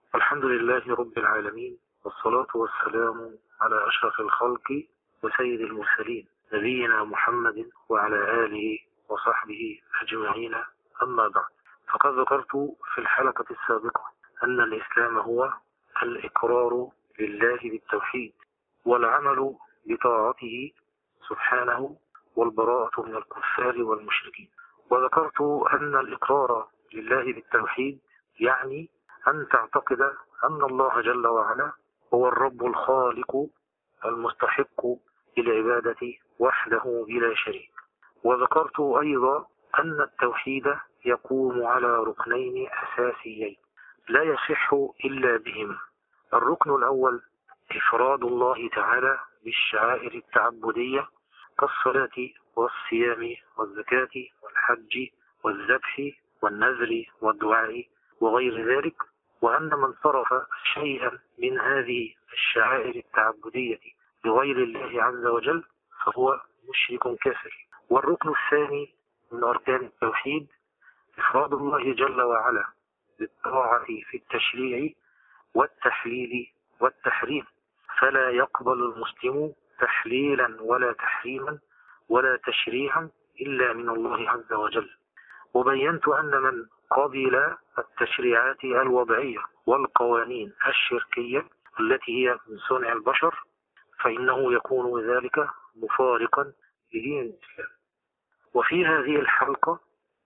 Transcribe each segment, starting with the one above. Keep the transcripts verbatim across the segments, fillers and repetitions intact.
الحمد لله رب العالمين، والصلاة والسلام على أشرف الخلق وسيد المرسلين نبينا محمد وعلى آله وصحبه أجمعين. أما بعد، فقد ذكرت في الحلقة السابقة أن الإسلام هو الإقرار لله بالتوحيد والعمل بطاعته سبحانه والبراءة من الكفار والمشركين. وذكرت أن الإقرار لله بالتوحيد يعني أن تعتقد أن الله جل وعلا هو الرب الخالق المستحق للعبادة وحده بلا شريك. وذكرت أيضا أن التوحيد يقوم على ركنين أساسيين لا يصح إلا بهما. الركن الأول إفراد الله تعالى بالشعائر التعبدية كالصلاة والصيام والزكاة والحج والذبح والنذر والدعاء وغير ذلك، وأن من صرف شيئا من هذه الشعائر التعبدية لغير الله عز وجل فهو مشرك كافر. والركن الثاني من أركان التوحيد إفراد الله جل وعلا بالطاعة في التشريع والتحليل والتحريم، فلا يقبل المسلم تحليلا ولا تحريما ولا تشريعا إلا من الله عز وجل. وبينت أن من قبل التشريعات الوضعية والقوانين الشركية التي هي من صنع البشر فإنه يكون ذلك مفارقا لدين الإسلام. وفي هذه الحلقة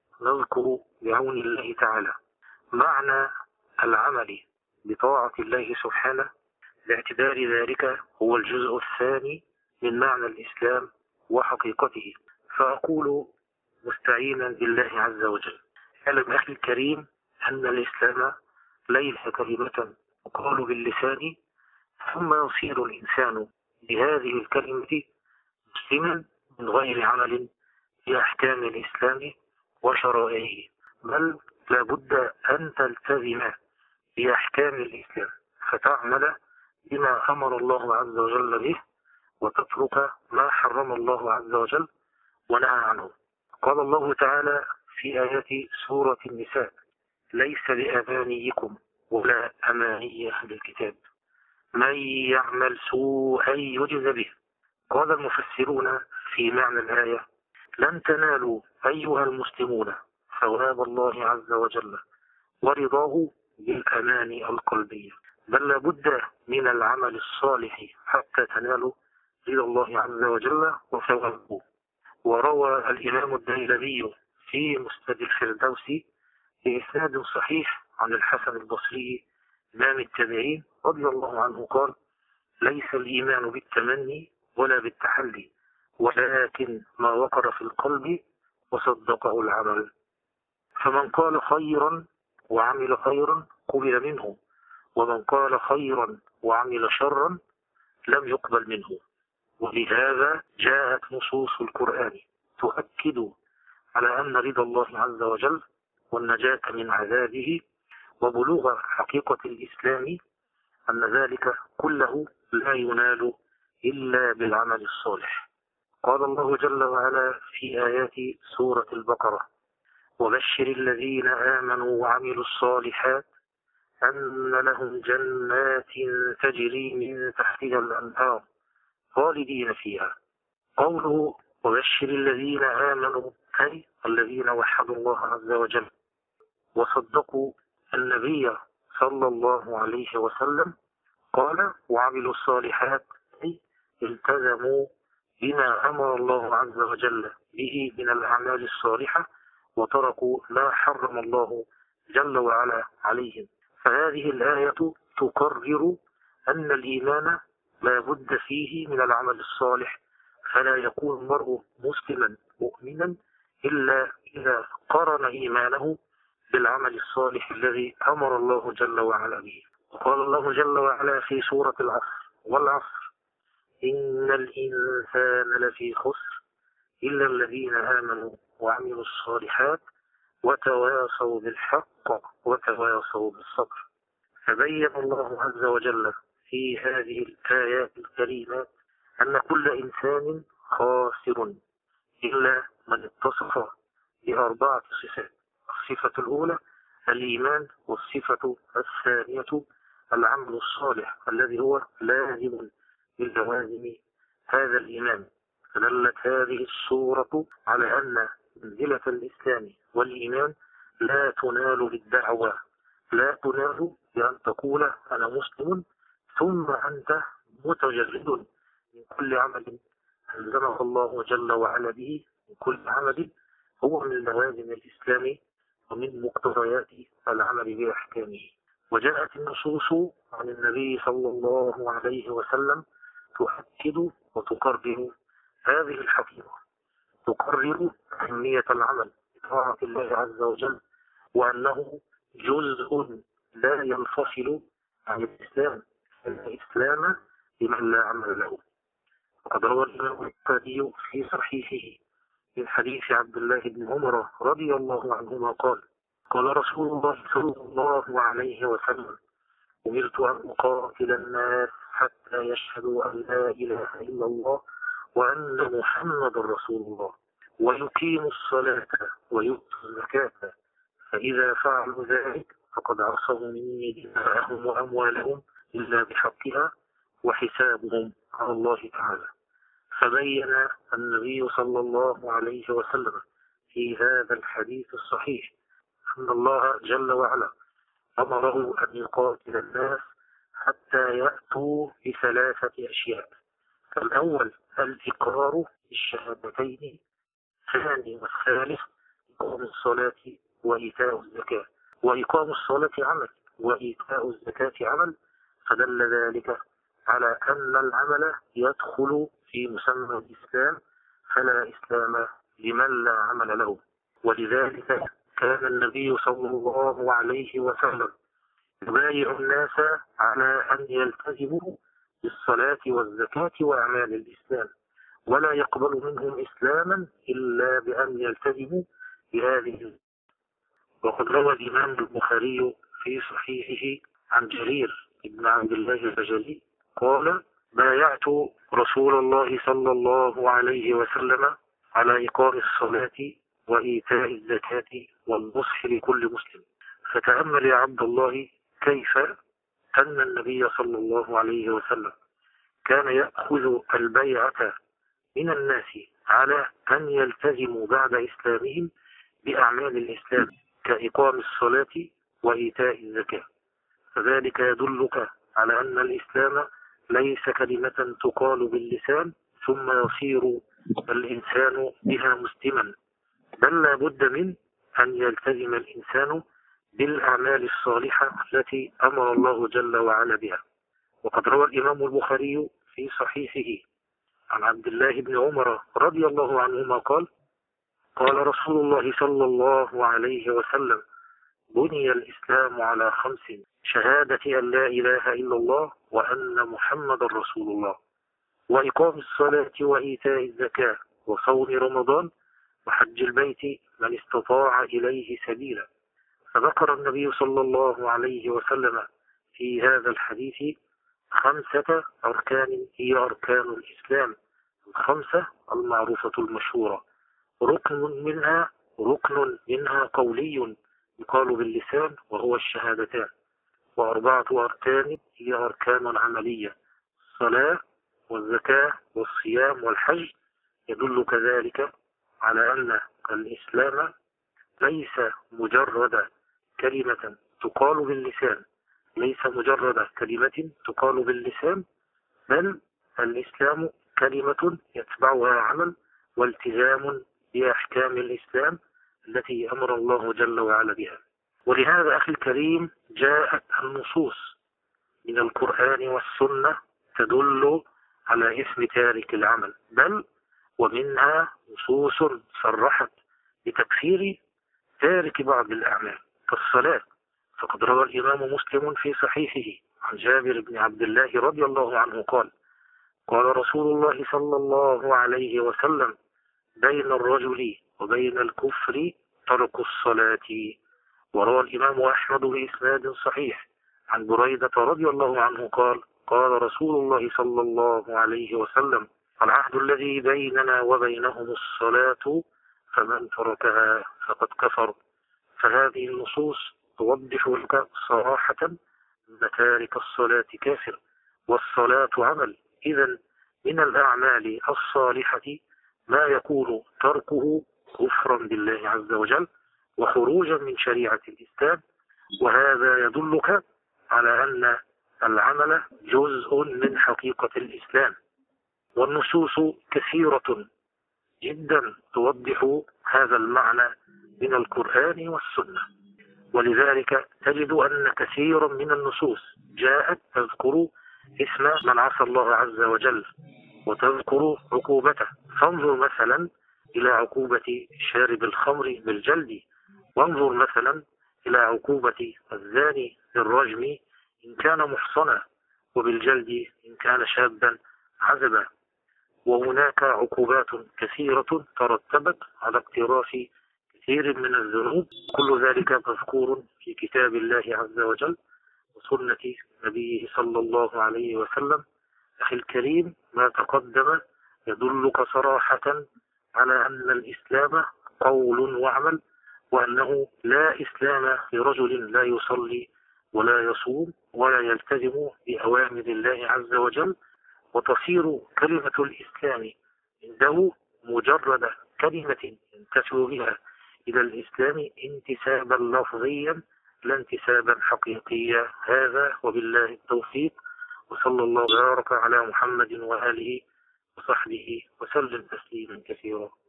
نذكر بعون الله تعالى معنى العمل بطاعة الله سبحانه، باعتبار ذلك هو الجزء الثاني من معنى الإسلام وحقيقته. فأقول مستعينا بالله عز وجل: اعلم أخي الكريم أن الإسلام ليس كلمة تقال باللسان ثم يصير الإنسان بهذه الكلمة مسلما من غير عمل بأحكام الإسلام وشرائعه، بل لابد أن تلتزم بأحكام الإسلام فتعمل بما أمر الله عز وجل به وتترك ما حرم الله عز وجل ونهى عنه. قال الله تعالى في آيات سورة النساء: ليس بأمانيكم ولا أماني أهل الكتاب من يعمل سوءا يجز به. قال المفسرون في معنى الآية: لن تنالوا أيها المسلمون ثواب الله عز وجل ورضاه بالأماني القلبية، بل لابد من العمل الصالح حتى تنالوا رضا الله عز وجل وثوابه. وروى الإمام الديلمي في مسند الفردوس بإسناد صحيح عن الحسن البصري إمام التابعين رضي الله عنه قال: ليس الإيمان بالتمني ولا بالتحلي، ولكن ما وقر في القلب وصدقه العمل. فمن قال خيرا وعمل خيرا قبل منه، ومن قال خيرا وعمل شرا لم يقبل منه. ولهذا جاءت نصوص القرآن تؤكد على أن رضا الله عز وجل والنجاة من عذابه وبلوغ حقيقة الإسلام أن ذلك كله لا ينال إلا بالعمل الصالح. قال الله جل وعلا في آيات سورة البقرة: وبشر الذين آمنوا وعملوا الصالحات أن لهم جنات تجري من تحتها الأنهار خالدين فيها. قوله وبشر الذين آمنوا أي الذين وحدوا الله عز وجل وصدقوا النبي صلى الله عليه وسلم. قال وعملوا الصالحات أي التزموا بما أمر الله عز وجل به من الأعمال الصالحة وتركوا ما حرم الله جل وعلا عليهم. فهذه الآية تقرر أن الإيمان لا بد فيه من العمل الصالح، فلا يكون المرء مسلما مؤمنا إلا إذا قرن إيمانه بالعمل الصالح الذي أمر الله جل وعلا به. وقال الله جل وعلا في سورة العصر: والعصر إن الإنسان لفي خسر إلا الذين آمنوا وعملوا الصالحات وتواصوا بالحق وتواصوا بالصبر. فبين الله عز وجل في هذه الآيات الكريمات أن كل إنسان خاسر إلا من اتصف بأربعة صفات. الصفة الأولى الإيمان. والصفة الثانية العمل الصالح الذي هو لازم من لوازم هذا الإيمان. فدلت هذه السورة على أن منزلة الإسلام والإيمان لا تنال بالدعوة، لا تنال بأن تقول أنا مسلم ثم أنت متجرد من كل عمل ألزمه الله جل وعلا به، من كل عمل هو من لوازم الإسلام ومن مقتضيات العمل بأحكامه. وجاءت النصوص عن النبي صلى الله عليه وسلم تؤكد وتقرر هذه الحقيقة، تقرر أهمية العمل بطاعة الله عز وجل، وأنه جزء لا ينفصل عن الإسلام، الإسلام لمن لا عمل له. وقد روى الإمام البخاري في صحيحه من حديث عبد الله بن عمر رضي الله عنهما قال قال رسول الله صلى الله عليه وسلم أمرت أن أقاتل الناس حتى يشهدوا أن لا إله إلا الله وأن محمد رسول الله ويقيموا الصلاة ويؤتوا الزكاة، فإذا فعلوا ذلك فقد عصموا مني دماءهم وأموالهم إلا بحقها وحسابهم على الله تعالى. فبين النبي صلى الله عليه وسلم في هذا الحديث الصحيح أن الله جل وعلا أمره أن يقاتل الناس حتى يأتوا بثلاثة أشياء. الأول الإقرار بالشهادتين، الثاني والثالث إقام الصلاة وإيتاء الزكاة. وإقام الصلاة عمل وإيتاء الزكاة عمل، فدل ذلك على أن العمل يدخل في مسمى الإسلام، فلا إسلام لمن لا عمل له. ولذلك كان النبي صلى الله عليه وسلم يبايع الناس على أن يلتزموا بالصلاة والزكاة وأعمال الإسلام، ولا يقبل منهم إسلاما إلا بأن يلتزموا بهذه. وقد روى الإمام البخاري في صحيحه عن جرير بن عبد الله البجلي قال بايعت رسول الله صلى الله عليه وسلم على إقام الصلاة وإيتاء الزكاة والنصح لكل مسلم. فتأمل يا عبد الله كيف أن النبي صلى الله عليه وسلم كان يأخذ البيعة من الناس على أن يلتزموا بعد إسلامهم بأعمال الإسلام كإقام الصلاة وإيتاء الزكاة. فذلك يدلك على أن الإسلام ليس كلمة تقال باللسان ثم يصير الإنسان بها مسلما، بل لا بد من أن يلتزم الإنسان بالأعمال الصالحة التي أمر الله جل وعلا بها. وقد روى الإمام البخاري في صحيحه عن عبد الله بن عمر رضي الله عنهما قال قال رسول الله صلى الله عليه وسلم بني الإسلام على خمس: شهادة أن لا إله إلا الله وأن محمد رسول الله، وإقام الصلاة وإيتاء الزكاة، وصوم رمضان، وحج البيت من استطاع إليه سبيلا. فذكر النبي صلى الله عليه وسلم في هذا الحديث خمسة أركان هي أركان الإسلام الخمسة المعروفة المشهورة. ركن منها ركن منها قولي يقال باللسان وهو الشهادتان، وأربعة أركان هي أركان عملية: الصلاة والزكاة والصيام والحج. يدل كذلك على أن الإسلام ليس مجرد كلمة تقال باللسان، ليس مجرد كلمة تقال باللسان، بل الإسلام كلمة يتبعها عمل والتزام بأحكام الإسلام التي أمر الله جل وعلا بها. ولهذا أخي الكريم جاءت النصوص من القرآن والسنة تدل على إثم تارك العمل، بل ومنها نصوص صرحت بتكفير تارك بعض الأعمال كالصلاة. فقد روى الإمام مسلم في صحيحه عن جابر بن عبد الله رضي الله عنه قال قال رسول الله صلى الله عليه وسلم بين الرجل وبين الكفر ترك الصلاة. وروى الإمام أحمد بإسناد صحيح عن بريدة رضي الله عنه قال قال رسول الله صلى الله عليه وسلم العهد الذي بيننا وبينهم الصلاة فمن تركها فقد كفر. فهذه النصوص توضح لك صراحة أن تارك الصلاة كافر، والصلاة عمل. إذن من الأعمال الصالحة ما يكون تركه كفرا بالله عز وجل وخروجا من شريعة الإسلام، وهذا يدلك على أن العمل جزء من حقيقة الإسلام. والنصوص كثيرة جدا توضح هذا المعنى من القرآن والسنة، ولذلك تجد أن كثيرا من النصوص جاءت تذكر اسم من عصى الله عز وجل وتذكر عقوبته. فانظر مثلا إلى عقوبة شارب الخمر بالجلد، وانظر مثلا إلى عقوبة الزاني بالرجم إن كان محصنا، وبالجلد إن كان شابا عزبا. وهناك عقوبات كثيرة ترتبت على اقتراف كثير من الذنوب، كل ذلك مذكور في كتاب الله عز وجل وسنة نبيه صلى الله عليه وسلم. أخي الكريم، ما تقدم يدلك صراحة على أن الإسلام قول وعمل، وأنه لا إسلام لرجل لا يصلي ولا يصوم ولا يلتزم بأوامر الله عز وجل، وتصير كلمة الإسلام عنده مجرد كلمة ينتسب بها إلى الإسلام انتسابا لفظيا لا انتسابا حقيقيا. هذا وبالله التوفيق، وصلى الله وبارك على محمد وآله وصحبه وسلم تسليما كثيرا.